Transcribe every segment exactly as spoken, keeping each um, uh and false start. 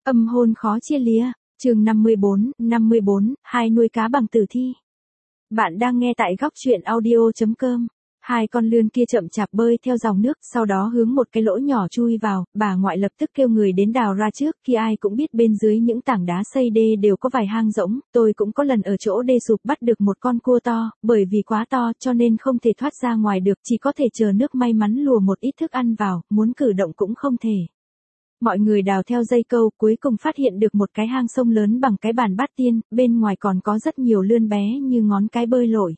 Âm hôn khó chia lìa, chương năm mươi bốn, năm mươi bốn, hai nuôi cá bằng tử thi. Bạn đang nghe tại góc truyện audio chấm com. Hai con lươn kia chậm chạp bơi theo dòng nước, sau đó hướng một cái lỗ nhỏ chui vào, bà ngoại lập tức kêu người đến đào ra trước, khi ai cũng biết bên dưới những tảng đá xây đê đều có vài hang rỗng, tôi cũng có lần ở chỗ đê sụp bắt được một con cua to, bởi vì quá to cho nên không thể thoát ra ngoài được, chỉ có thể chờ nước may mắn lùa một ít thức ăn vào, muốn cử động cũng không thể. Mọi người đào theo dây câu, cuối cùng phát hiện được một cái hang sông lớn bằng cái bàn bát tiên, bên ngoài còn có rất nhiều lươn bé như ngón cái bơi lội.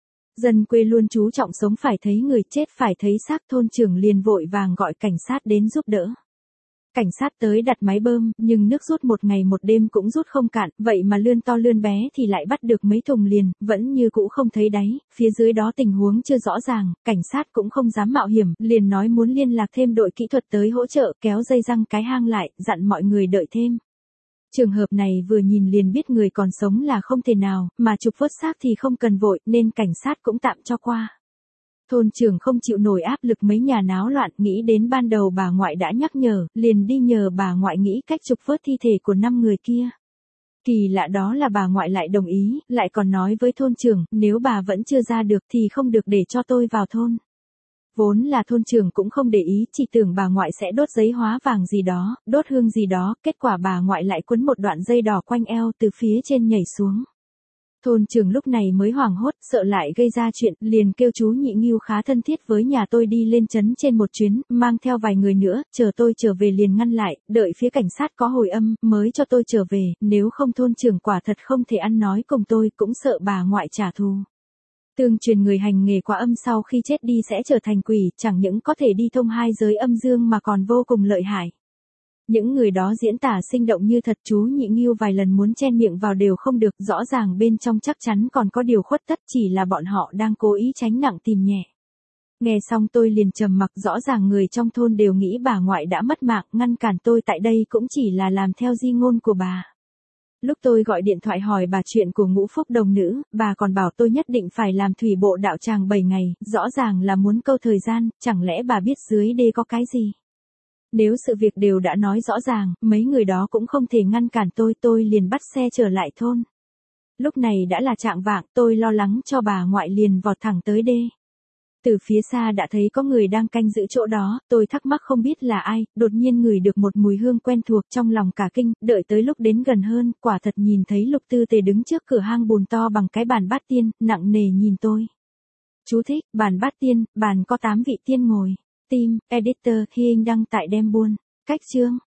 Dân quê luôn chú trọng sống phải thấy người chết phải thấy xác, thôn trưởng liền vội vàng gọi cảnh sát đến giúp đỡ. Cảnh sát tới đặt máy bơm, nhưng nước rút một ngày một đêm cũng rút không cạn, vậy mà lươn to lươn bé thì lại bắt được mấy thùng liền, vẫn như cũ không thấy đáy, phía dưới đó tình huống chưa rõ ràng, cảnh sát cũng không dám mạo hiểm, liền nói muốn liên lạc thêm đội kỹ thuật tới hỗ trợ, kéo dây răng cái hang lại, dặn mọi người đợi thêm. Trường hợp này vừa nhìn liền biết người còn sống là không thể nào, mà trục vớt xác thì không cần vội, nên cảnh sát cũng tạm cho qua. Thôn trưởng không chịu nổi áp lực mấy nhà náo loạn, nghĩ đến ban đầu bà ngoại đã nhắc nhở, liền đi nhờ bà ngoại nghĩ cách trục vớt thi thể của năm người kia. Kỳ lạ đó là bà ngoại lại đồng ý, lại còn nói với thôn trưởng, nếu bà vẫn chưa ra được thì không được để cho tôi vào thôn. Vốn là thôn trưởng cũng không để ý, chỉ tưởng bà ngoại sẽ đốt giấy hóa vàng gì đó, đốt hương gì đó, kết quả bà ngoại lại quấn một đoạn dây đỏ quanh eo từ phía trên nhảy xuống. Thôn trưởng lúc này mới hoảng hốt, sợ lại gây ra chuyện, liền kêu chú Nhị Ngưu khá thân thiết với nhà tôi đi lên trấn trên một chuyến, mang theo vài người nữa, chờ tôi trở về liền ngăn lại, đợi phía cảnh sát có hồi âm, mới cho tôi trở về, nếu không thôn trưởng quả thật không thể ăn nói cùng tôi, cũng sợ bà ngoại trả thù. Tương truyền người hành nghề quá âm sau khi chết đi sẽ trở thành quỷ, chẳng những có thể đi thông hai giới âm dương mà còn vô cùng lợi hại. Những người đó diễn tả sinh động như thật, chú Nhị Ngưu vài lần muốn chen miệng vào đều không được, rõ ràng bên trong chắc chắn còn có điều khuất tất, chỉ là bọn họ đang cố ý tránh nặng tìm nhẹ. Nghe xong tôi liền trầm mặc, rõ ràng người trong thôn đều nghĩ bà ngoại đã mất mạng, ngăn cản tôi tại đây cũng chỉ là làm theo di ngôn của bà. Lúc tôi gọi điện thoại hỏi bà chuyện của Ngũ Phúc Đồng nữ, bà còn bảo tôi nhất định phải làm thủy bộ đạo tràng bảy ngày, rõ ràng là muốn câu thời gian, chẳng lẽ bà biết dưới đê có cái gì? Nếu sự việc đều đã nói rõ ràng, mấy người đó cũng không thể ngăn cản tôi, tôi liền bắt xe trở lại thôn. Lúc này đã là chạng vạng, tôi lo lắng cho bà ngoại liền vọt thẳng tới đê. Từ phía xa đã thấy có người đang canh giữ chỗ đó, tôi thắc mắc không biết là ai, đột nhiên ngửi được một mùi hương quen thuộc, trong lòng cả kinh, đợi tới lúc đến gần hơn, quả thật nhìn thấy Lục Tư Tề đứng trước cửa hang bùn to bằng cái bàn bát tiên, nặng nề nhìn tôi. Chú thích, bàn bát tiên, bàn có tám vị tiên ngồi. Team, editor, khi anh đăng tại đem buôn. Cách chương.